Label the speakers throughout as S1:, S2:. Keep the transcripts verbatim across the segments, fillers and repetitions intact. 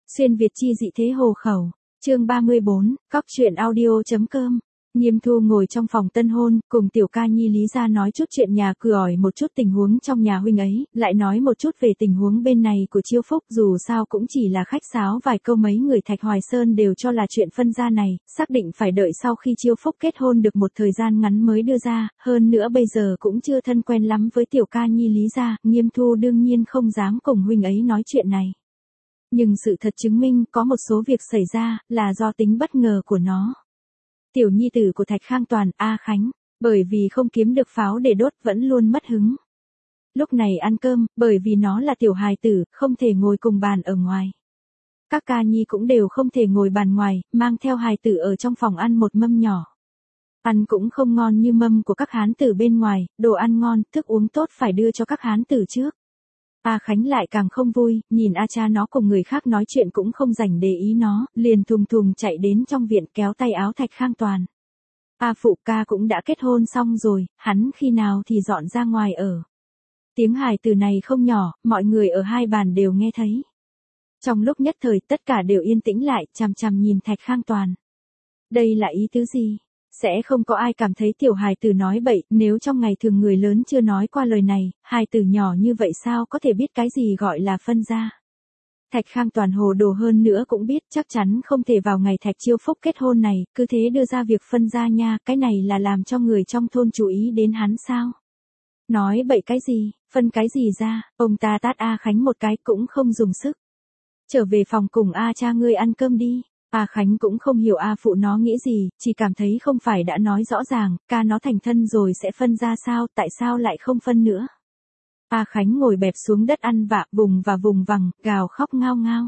S1: Xuyên Việt chi dị thế hồ khẩu. Chương ba mươi bốn, cóc truyện audio.com. Nghiêm Thu ngồi trong phòng tân hôn, cùng Tiểu Ca Nhi Lý ra nói chút chuyện nhà cửa, ỏi một chút tình huống trong nhà huynh ấy, lại nói một chút về tình huống bên này của Chiêu Phúc, dù sao cũng chỉ là khách sáo vài câu, mấy người Thạch Hoài Sơn đều cho là chuyện phân gia này, xác định phải đợi sau khi Chiêu Phúc kết hôn được một thời gian ngắn mới đưa ra, hơn nữa bây giờ cũng chưa thân quen lắm với Tiểu Ca Nhi Lý ra, Nghiêm Thu đương nhiên không dám cùng huynh ấy nói chuyện này. Nhưng sự thật chứng minh có một số việc xảy ra là do tính bất ngờ của nó. Tiểu nhi tử của Thạch Khang Toàn, A Khánh, bởi vì không kiếm được pháo để đốt vẫn luôn mất hứng. Lúc này ăn cơm, bởi vì nó là tiểu hài tử, không thể ngồi cùng bàn ở ngoài. Các ca nhi cũng đều không thể ngồi bàn ngoài, mang theo hài tử ở trong phòng ăn một mâm nhỏ. Ăn cũng không ngon như mâm của các hán tử bên ngoài, đồ ăn ngon, thức uống tốt phải đưa cho các hán tử trước. A Khánh lại càng không vui, nhìn A cha nó cùng người khác nói chuyện cũng không dành để ý nó, liền thùng thùng chạy đến trong viện kéo tay áo Thạch Khang Toàn. A phụ, ca cũng đã kết hôn xong rồi, hắn khi nào thì dọn ra ngoài ở. Tiếng hài từ này không nhỏ, mọi người ở hai bàn đều nghe thấy. Trong lúc nhất thời tất cả đều yên tĩnh lại, chằm chằm nhìn Thạch Khang Toàn. Đây là ý tứ gì? Sẽ không có ai cảm thấy tiểu hài tử nói bậy, nếu trong ngày thường người lớn chưa nói qua lời này, hài tử nhỏ như vậy sao có thể biết cái gì gọi là phân gia. Thạch Khang Toàn hồ đồ hơn nữa cũng biết chắc chắn không thể vào ngày Thạch Chiêu Phúc kết hôn này, cứ thế đưa ra việc phân gia nha, cái này là làm cho người trong thôn chú ý đến hắn sao. Nói bậy cái gì, phân cái gì ra, ông ta tát A Khánh một cái cũng không dùng sức. Trở về phòng cùng A cha ngươi ăn cơm đi. A Khánh cũng không hiểu A phụ nó nghĩ gì, chỉ cảm thấy không phải đã nói rõ ràng, ca nó thành thân rồi sẽ phân ra sao, tại sao lại không phân nữa. A Khánh ngồi bẹp xuống đất ăn vạ, vùng và vùng vằng, gào khóc ngao ngao.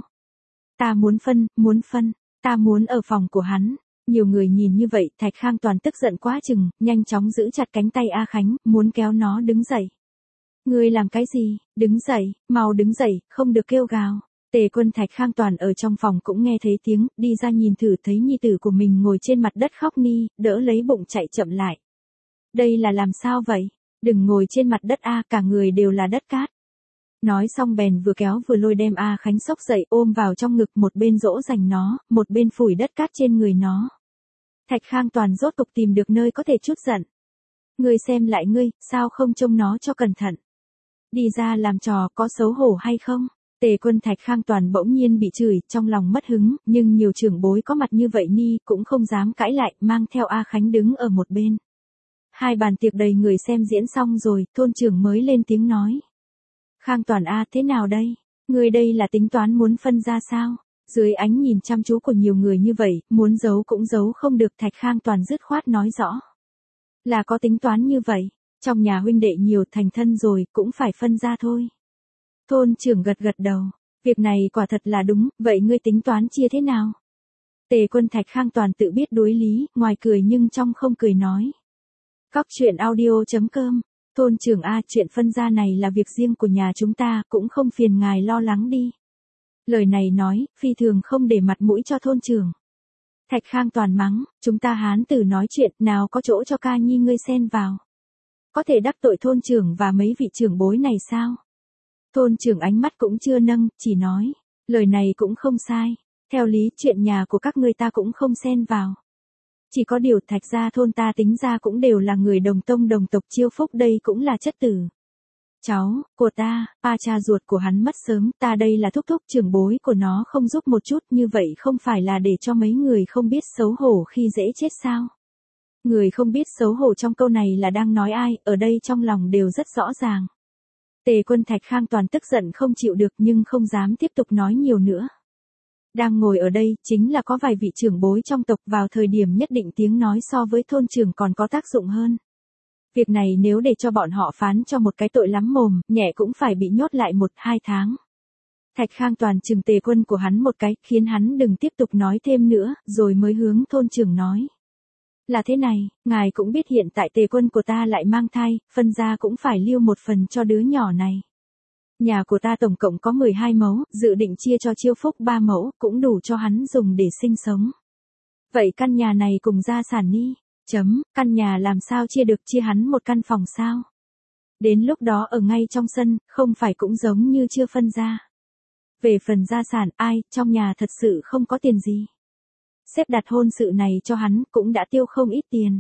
S1: Ta muốn phân, muốn phân, ta muốn ở phòng của hắn. Nhiều người nhìn như vậy, Thạch Khang Toàn tức giận quá chừng, nhanh chóng giữ chặt cánh tay A Khánh, muốn kéo nó đứng dậy. Ngươi làm cái gì, đứng dậy, mau đứng dậy, không được kêu gào. Tề Quân Thạch Khang Toàn ở trong phòng cũng nghe thấy tiếng, đi ra nhìn thử thấy nhi tử của mình ngồi trên mặt đất khóc ni, đỡ lấy bụng chạy chậm lại. Đây là làm sao vậy? Đừng ngồi trên mặt đất a, cả người đều là đất cát. Nói xong bèn vừa kéo vừa lôi đem A Khánh xốc dậy ôm vào trong ngực, một bên dỗ dành nó, một bên phủi đất cát trên người nó. Thạch Khang Toàn rốt cục tìm được nơi có thể trút giận. Ngươi xem lại ngươi, sao không trông nó cho cẩn thận? Đi ra làm trò có xấu hổ hay không? Tề Quân Thạch Khang Toàn bỗng nhiên bị chửi, trong lòng mất hứng, nhưng nhiều trưởng bối có mặt như vậy ni, cũng không dám cãi lại, mang theo A Khánh đứng ở một bên. Hai bàn tiệc đầy người xem diễn xong rồi, thôn trưởng mới lên tiếng nói. Khang Toàn a, thế nào đây? Người đây là tính toán muốn phân ra sao? Dưới ánh nhìn chăm chú của nhiều người như vậy, muốn giấu cũng giấu không được, Thạch Khang Toàn dứt khoát nói rõ. Là có tính toán như vậy, trong nhà huynh đệ nhiều, thành thân rồi, cũng phải phân ra thôi. Thôn trưởng gật gật đầu, việc này quả thật là đúng, vậy ngươi tính toán chia thế nào? Tề Quân Thạch Khang Toàn tự biết đối lý, ngoài cười nhưng trong không cười nói. Cóc truyện audio.com, thôn trưởng a, chuyện phân gia này là việc riêng của nhà chúng ta, cũng không phiền ngài lo lắng đi. Lời này nói, phi thường không để mặt mũi cho thôn trưởng. Thạch Khang Toàn mắng, chúng ta hán tử nói chuyện, nào có chỗ cho ca nhi ngươi xen vào. Có thể đắc tội thôn trưởng và mấy vị trưởng bối này sao? Thôn trưởng ánh mắt cũng chưa nâng, chỉ nói, lời này cũng không sai, theo lý chuyện nhà của các ngươi ta cũng không xen vào. Chỉ có điều Thạch gia thôn ta tính ra cũng đều là người đồng tông đồng tộc, Chiêu Phúc đây cũng là chất tử. Cháu, của ta, ba cha ruột của hắn mất sớm, ta đây là thúc thúc trưởng bối của nó không giúp một chút, như vậy không phải là để cho mấy người không biết xấu hổ khi dễ chết sao? Người không biết xấu hổ trong câu này là đang nói ai, ở đây trong lòng đều rất rõ ràng. Tề Quân Thạch Khang Toàn tức giận không chịu được nhưng không dám tiếp tục nói nhiều nữa. Đang ngồi ở đây, chính là có vài vị trưởng bối trong tộc, vào thời điểm nhất định tiếng nói so với thôn trưởng còn có tác dụng hơn. Việc này nếu để cho bọn họ phán cho một cái tội lắm mồm, nhẹ cũng phải bị nhốt lại một, hai tháng. Thạch Khang Toàn chừng Tề Quân của hắn một cái, khiến hắn đừng tiếp tục nói thêm nữa, rồi mới hướng thôn trưởng nói. Là thế này, ngài cũng biết hiện tại Tề Quân của ta lại mang thai, phân ra cũng phải lưu một phần cho đứa nhỏ này. Nhà của ta tổng cộng có mười hai mẫu, dự định chia cho Chiêu Phúc ba mẫu, cũng đủ cho hắn dùng để sinh sống. Vậy căn nhà này cùng gia sản ni, chấm, căn nhà làm sao chia được, chia hắn một căn phòng sao? Đến lúc đó ở ngay trong sân, không phải cũng giống như chưa phân ra. Về phần gia sản, ai, trong nhà thật sự không có tiền gì. Sếp đặt hôn sự này cho hắn, cũng đã tiêu không ít tiền.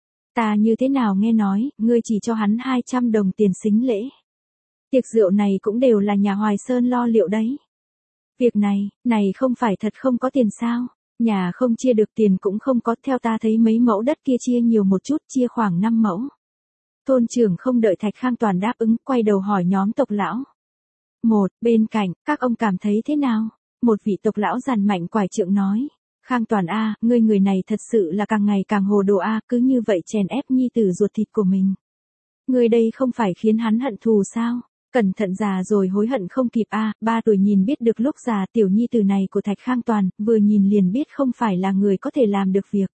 S1: Ta như thế nào nghe nói, ngươi chỉ cho hắn hai trăm đồng tiền sính lễ. Tiệc rượu này cũng đều là nhà Hoài Sơn lo liệu đấy. Việc này, này không phải thật không có tiền sao? Nhà không chia được tiền cũng không có, theo ta thấy mấy mẫu đất kia chia nhiều một chút, chia khoảng năm mẫu. Thôn trưởng không đợi Thạch Khang Toàn đáp ứng, quay đầu hỏi nhóm tộc lão. Một, bên cạnh, các ông cảm thấy thế nào? Một vị tộc lão giàn mạnh quải trượng nói. Khang Toàn a, ngươi người này thật sự là càng ngày càng hồ đồ a, cứ như vậy chèn ép nhi tử ruột thịt của mình. Ngươi đây không phải khiến hắn hận thù sao? Cẩn thận già rồi hối hận không kịp a, ba tuổi nhìn biết được lúc già, tiểu nhi tử này của Thạch Khang Toàn, vừa nhìn liền biết không phải là người có thể làm được việc.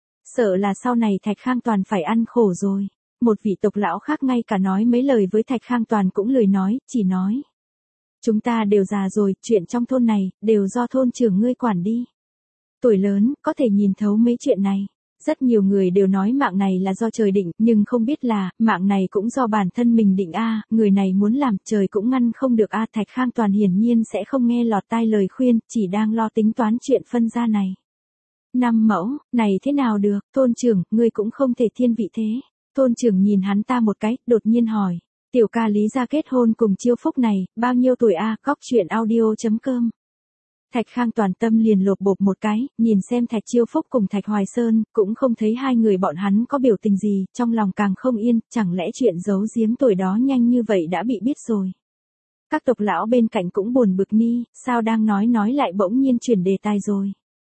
S1: Sợ là sau này Thạch Khang Toàn phải ăn khổ rồi. Một vị tộc lão khác ngay cả nói mấy lời với Thạch Khang Toàn cũng lười nói, chỉ nói. Chúng ta đều già rồi, chuyện trong thôn này, đều do thôn trưởng ngươi quản đi. Tuổi lớn, có thể nhìn thấu mấy chuyện này. Rất nhiều người đều nói mạng này là do trời định, nhưng không biết là, mạng này cũng do bản thân mình định a, người này muốn làm, trời cũng ngăn không được a. Thạch Khang Toàn hiển nhiên sẽ không nghe lọt tai lời khuyên, chỉ đang lo tính toán chuyện phân gia này. Năm mẫu, này thế nào được, thôn trưởng, ngươi cũng không thể thiên vị thế. Thôn trưởng nhìn hắn ta một cái, đột nhiên hỏi, tiểu ca Lý gia kết hôn cùng Chiêu Phúc này, bao nhiêu tuổi a? Góc chuyện audio chấm com. Thạch Khang Toàn tâm liền lột bột một cái, nhìn xem Thạch Chiêu Phúc cùng Thạch Hoài Sơn, cũng không thấy hai người bọn hắn có biểu tình gì, trong lòng càng không yên, chẳng lẽ chuyện giấu giếm tuổi đó nhanh như vậy đã bị biết rồi. Các tộc lão bên cạnh cũng buồn bực ni, sao đang nói nói lại bỗng nhiên chuyển đề tài rồi.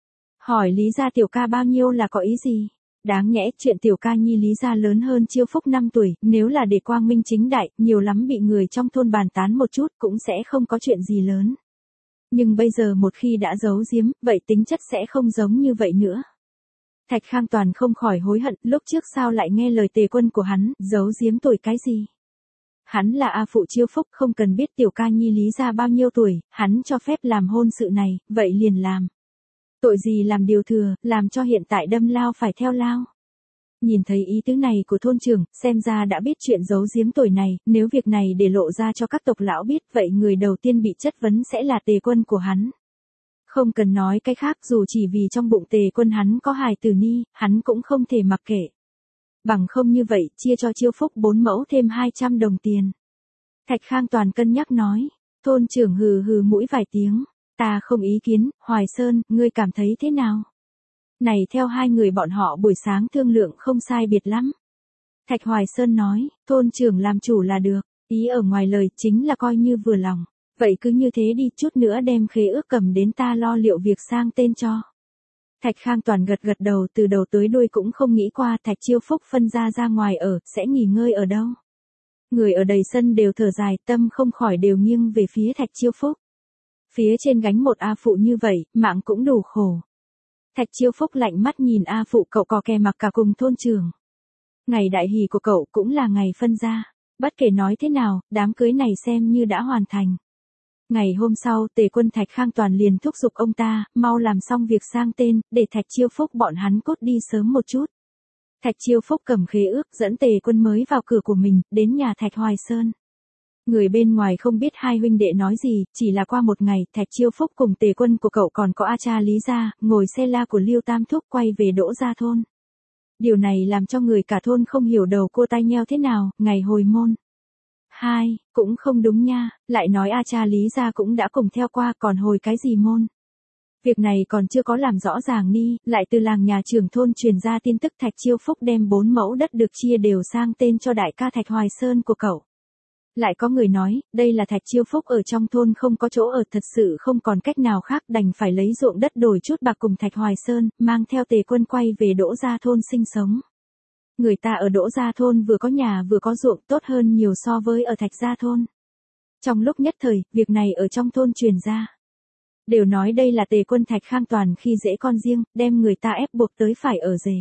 S1: Hỏi Lý gia tiểu ca bao nhiêu là có ý gì? Đáng nhẽ chuyện tiểu ca nhi Lý gia lớn hơn Chiêu Phúc năm tuổi, nếu là để quang minh chính đại, nhiều lắm bị người trong thôn bàn tán một chút cũng sẽ không có chuyện gì lớn. Nhưng bây giờ một khi đã giấu giếm, vậy tính chất sẽ không giống như vậy nữa. Thạch Khang Toàn không khỏi hối hận, lúc trước sao lại nghe lời Tề Quân của hắn, giấu giếm tuổi cái gì. Hắn là A phụ Chiêu Phúc, không cần biết tiểu ca nhi Lý gia bao nhiêu tuổi, hắn cho phép làm hôn sự này, vậy liền làm. Tội gì làm điều thừa, làm cho hiện tại đâm lao phải theo lao. Nhìn thấy ý tứ này của thôn trưởng, xem ra đã biết chuyện giấu giếm tuổi này, nếu việc này để lộ ra cho các tộc lão biết, vậy người đầu tiên bị chất vấn sẽ là Tề Quân của hắn. Không cần nói cái khác, dù chỉ vì trong bụng Tề Quân hắn có hài tử ni, hắn cũng không thể mặc kệ. Bằng không như vậy, chia cho Chiêu Phúc bốn mẫu thêm hai trăm đồng tiền. Thạch Khang Toàn cân nhắc nói, thôn trưởng hừ hừ mũi vài tiếng, ta không ý kiến, Hoài Sơn, ngươi cảm thấy thế nào? Này theo hai người bọn họ buổi sáng thương lượng không sai biệt lắm. Thạch Hoài Sơn nói, thôn trưởng làm chủ là được, ý ở ngoài lời chính là coi như vừa lòng. Vậy cứ như thế đi, chút nữa đem khế ước cầm đến ta lo liệu việc sang tên cho. Thạch Khang Toàn gật gật đầu, từ đầu tới đuôi cũng không nghĩ qua Thạch Chiêu Phúc phân ra ra ngoài ở, sẽ nghỉ ngơi ở đâu. Người ở đầy sân đều thở dài, tâm không khỏi đều nghiêng về phía Thạch Chiêu Phúc. Phía trên gánh một A phụ như vậy, mạng cũng đủ khổ. Thạch Chiêu Phúc lạnh mắt nhìn A phụ cậu cò kè mặc cả cùng thôn trưởng. Ngày đại hỷ của cậu cũng là ngày phân gia, bất kể nói thế nào, đám cưới này xem như đã hoàn thành. Ngày hôm sau, Tề Quân Thạch Khang Toàn liền thúc giục ông ta, mau làm xong việc sang tên, để Thạch Chiêu Phúc bọn hắn cốt đi sớm một chút. Thạch Chiêu Phúc cầm khế ước dẫn Tề Quân mới vào cửa của mình, đến nhà Thạch Hoài Sơn. Người bên ngoài không biết hai huynh đệ nói gì, chỉ là qua một ngày, Thạch Chiêu Phúc cùng Tề Quân của cậu còn có A cha Lý gia, ngồi xe la của Liêu Tam Thúc quay về Đỗ gia thôn. Điều này làm cho người cả thôn không hiểu đầu cua tai nheo thế nào, ngày hồi môn. Hai, cũng không đúng nha, lại nói A cha Lý gia cũng đã cùng theo qua, còn hồi cái gì môn. Việc này còn chưa có làm rõ ràng ni, lại từ làng nhà trưởng thôn truyền ra tin tức Thạch Chiêu Phúc đem bốn mẫu đất được chia đều sang tên cho đại ca Thạch Hoài Sơn của cậu. Lại có người nói, đây là Thạch Chiêu Phúc ở trong thôn không có chỗ ở, thật sự không còn cách nào khác, đành phải lấy ruộng đất đổi chút bạc cùng Thạch Hoài Sơn, mang theo Tề Quân quay về Đỗ gia thôn sinh sống. Người ta ở Đỗ gia thôn vừa có nhà vừa có ruộng, tốt hơn nhiều so với ở Thạch gia thôn. Trong lúc nhất thời, việc này ở trong thôn truyền ra. Đều nói đây là Tề Quân Thạch Khang Toàn khi dễ con riêng, đem người ta ép buộc tới phải ở rể.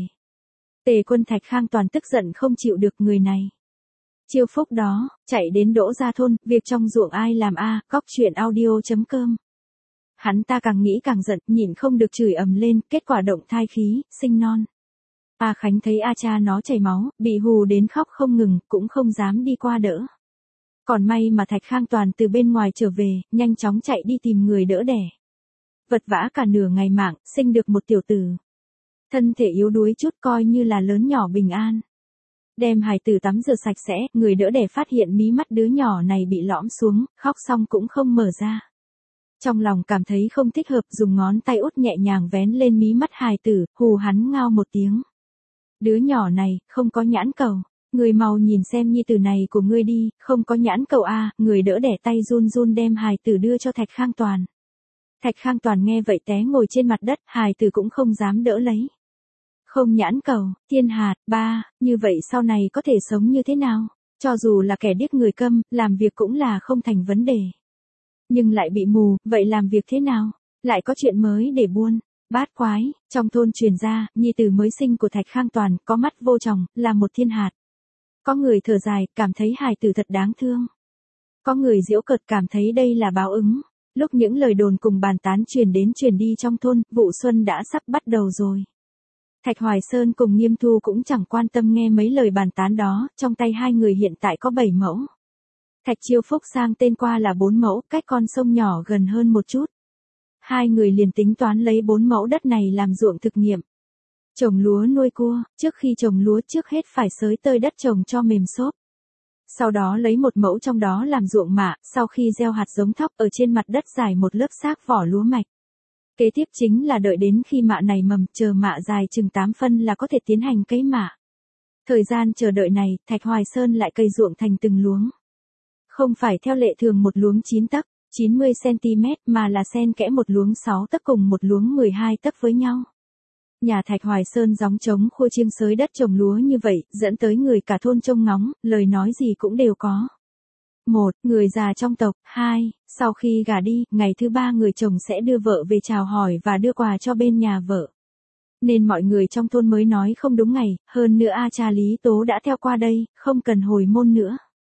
S1: Tề Quân Thạch Khang Toàn tức giận không chịu được người này. Chiêu Phúc đó, chạy đến Đỗ gia thôn, việc trong ruộng ai làm a, góc chuyện audio chấm com. Hắn ta càng nghĩ càng giận, nhịn không được chửi ầm lên, kết quả động thai khí, sinh non. A Khánh thấy A cha nó chảy máu, bị hù đến khóc không ngừng, cũng không dám đi qua đỡ. Còn may mà Thạch Khang Toàn từ bên ngoài trở về, nhanh chóng chạy đi tìm người đỡ đẻ. Vật vã cả nửa ngày mạng, sinh được một tiểu tử. Thân thể yếu đuối chút coi như là lớn nhỏ bình an. Đem hài tử tắm rửa sạch sẽ, người đỡ đẻ phát hiện mí mắt đứa nhỏ này bị lõm xuống, khóc xong cũng không mở ra. Trong lòng cảm thấy không thích hợp, dùng ngón tay út nhẹ nhàng vén lên mí mắt hài tử, hù hắn ngao một tiếng. Đứa nhỏ này, không có nhãn cầu. Người mau nhìn xem nhi tử này của ngươi đi, không có nhãn cầu a. Người đỡ đẻ tay run run đem hài tử đưa cho Thạch Khang Toàn. Thạch Khang Toàn nghe vậy té ngồi trên mặt đất, hài tử cũng không dám đỡ lấy. Không nhãn cầu, thiên hạt, ba, như vậy sau này có thể sống như thế nào? Cho dù là kẻ điếc người câm, làm việc cũng là không thành vấn đề. Nhưng lại bị mù, vậy làm việc thế nào? Lại có chuyện mới để buôn. Bát quái, trong thôn truyền ra, nhi tử mới sinh của Thạch Khang Toàn, có mắt vô tròng, là một thiên hạt. Có người thở dài, cảm thấy hài tử thật đáng thương. Có người giễu cợt cảm thấy đây là báo ứng. Lúc những lời đồn cùng bàn tán truyền đến truyền đi trong thôn, vụ xuân đã sắp bắt đầu rồi. Thạch Hoài Sơn cùng Nghiêm Thu cũng chẳng quan tâm nghe mấy lời bàn tán đó, trong tay hai người hiện tại có bảy mẫu. Thạch Chiêu Phúc sang tên qua là bốn mẫu, cách con sông nhỏ gần hơn một chút. Hai người liền tính toán lấy bốn mẫu đất này làm ruộng thực nghiệm. Trồng lúa nuôi cua, trước khi trồng lúa trước hết phải xới tơi đất trồng cho mềm xốp. Sau đó lấy một mẫu trong đó làm ruộng mạ, sau khi gieo hạt giống thóc ở trên mặt đất dài một lớp xác vỏ lúa mạch. Kế tiếp chính là đợi đến khi mạ này mầm, chờ mạ dài chừng tám phân là có thể tiến hành cấy mạ. Thời gian chờ đợi này, Thạch Hoài Sơn lại cày ruộng thành từng luống. Không phải theo lệ thường một luống chín tấc, chín mươi xăng-ti-mét mà là xen kẽ một luống sáu tấc cùng một luống mười hai tấc với nhau. Nhà Thạch Hoài Sơn gióng trống khua chiêng xới đất trồng lúa như vậy, dẫn tới người cả thôn trông ngóng, lời nói gì cũng đều có. Một, người già trong tộc. Hai, sau khi gả đi, ngày thứ ba người chồng sẽ đưa vợ về chào hỏi và đưa quà cho bên nhà vợ. Nên mọi người trong thôn mới nói không đúng ngày, hơn nữa A cha Lý Tố đã theo qua đây, không cần hồi môn nữa.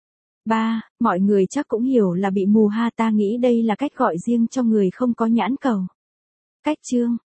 S1: Ba, mọi người chắc cũng hiểu là bị mù ha, ta nghĩ đây là cách gọi riêng cho người không có nhãn cầu. Cách chương